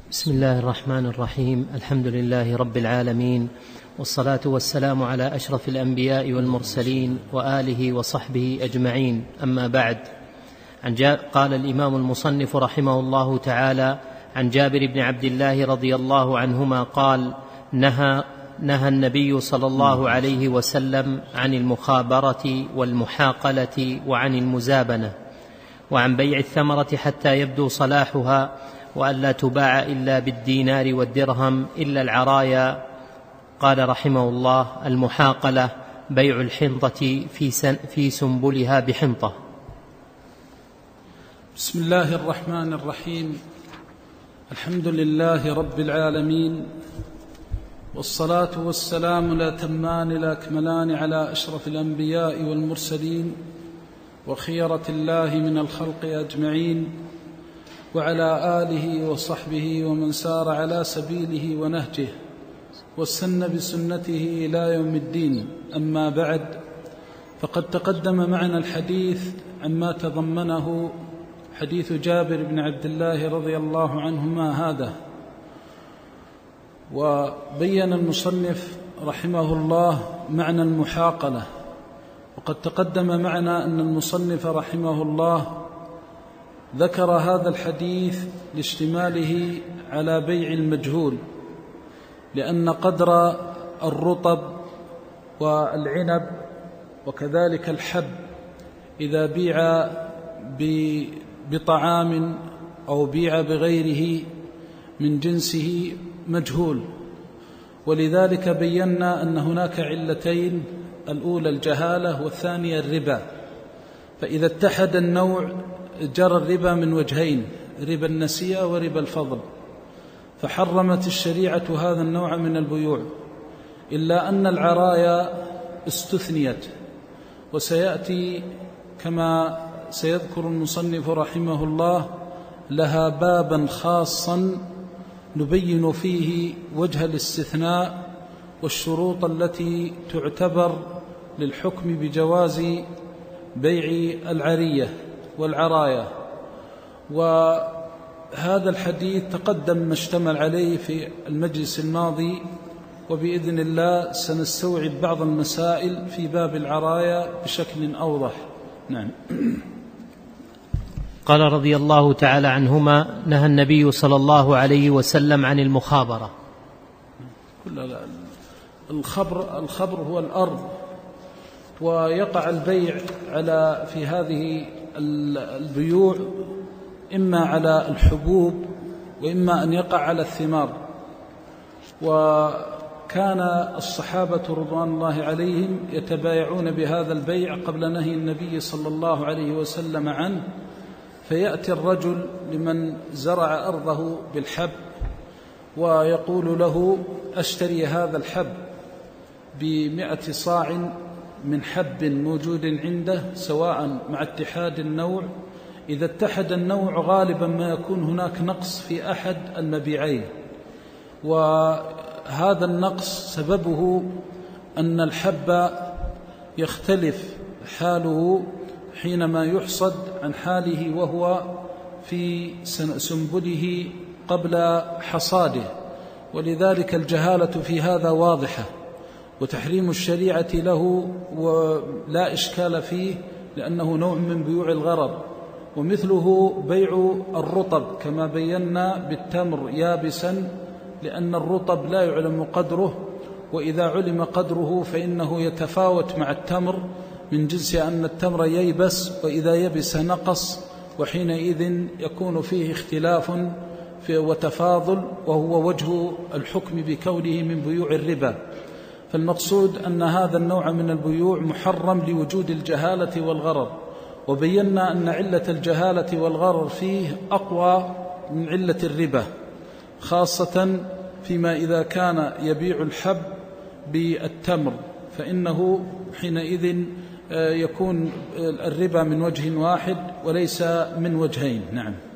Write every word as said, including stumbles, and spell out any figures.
بسم الله الرحمن الرحيم. الحمد لله رب العالمين، والصلاة والسلام على أشرف الأنبياء والمرسلين وآله وصحبه أجمعين، أما بعد. عن قال الإمام المصنف رحمه الله تعالى عن جابر بن عبد الله رضي الله عنهما قال: نهى, نهى النبي صلى الله عليه وسلم عن المخابرة والمحاقلة وعن المزابنة وعن بيع الثمرة حتى يبدو صلاحها، وأن لا تباع إلا بالدينار والدرهم إلا العرايا. قال رحمه الله: المحاقلة بيع الحنطة في, في سنبلها بحنطة. بسم الله الرحمن الرحيم. الحمد لله رب العالمين، والصلاة والسلام الأتمان الأكملان على أشرف الأنبياء والمرسلين وخيرة الله من الخلق أجمعين، وعلى آله وصحبه ومن سار على سبيله ونهجه واستنى بسنته إلى يوم الدين. أما بعد، فقد تقدم معنا الحديث عما تضمنه حديث جابر بن عبد الله رضي الله عنهما هذا. وبين المصنف رحمه الله معنى المحاقلة، وقد تقدم معنا أن المصنف رحمه الله ذكر هذا الحديث لاشتماله على بيع المجهول، لأن قدر الرطب والعنب وكذلك الحب إذا بيع بطعام أو بيع بغيره من جنسه مجهول، ولذلك بينا أن هناك علتين: الأولى الجهالة والثانية الربا. فإذا اتحد النوع جرى الربا من وجهين: ربا النسيئة وربا الفضل، فحرمت الشريعة هذا النوع من البيوع، إلا أن العرايا استثنيت، وسيأتي كما سيذكر المصنف رحمه الله لها بابا خاصا نبين فيه وجه الاستثناء والشروط التي تعتبر للحكم بجواز بيع العرية والعرايا. وهذا الحديث تقدم ما اشتمل عليه في المجلس الماضي، وبإذن الله سنستوعب بعض المسائل في باب العرايا بشكل أوضح. نعم. قال رضي الله تعالى عنهما: نهى النبي صلى الله عليه وسلم عن المخابرة. الخبر, الخبر هو الأرض، ويقع البيع على في هذه البيوع إما على الحبوب وإما أن يقع على الثمار. وكان الصحابة رضوان الله عليهم يتبايعون بهذا البيع قبل نهي النبي صلى الله عليه وسلم عنه، فيأتي الرجل لمن زرع أرضه بالحب ويقول له: أشتري هذا الحب بمئة صاع من حب موجود عنده، سواء مع اتحاد النوع. إذا اتحد النوع غالبا ما يكون هناك نقص في أحد المبيعين، وهذا النقص سببه أن الحب يختلف حاله حينما يحصد عن حاله وهو في سنبله قبل حصاده، ولذلك الجهالة في هذا واضحة، وتحريم الشريعة له ولا إشكال فيه، لأنه نوع من بيوع الغرر. ومثله بيع الرطب كما بينا بالتمر يابسا، لأن الرطب لا يعلم قدره، وإذا علم قدره فإنه يتفاوت مع التمر من جنس أن التمر ييبس، وإذا يبس نقص، وحينئذ يكون فيه اختلاف وتفاضل، وهو وجه الحكم بكونه من بيوع الربا. فالمقصود أن هذا النوع من البيوع محرم لوجود الجهالة والغرر، وبينا أن علة الجهالة والغرر فيه أقوى من علة الربا، خاصة فيما إذا كان يبيع الحب بالتمر، فإنه حينئذ يكون الربا من وجه واحد وليس من وجهين. نعم.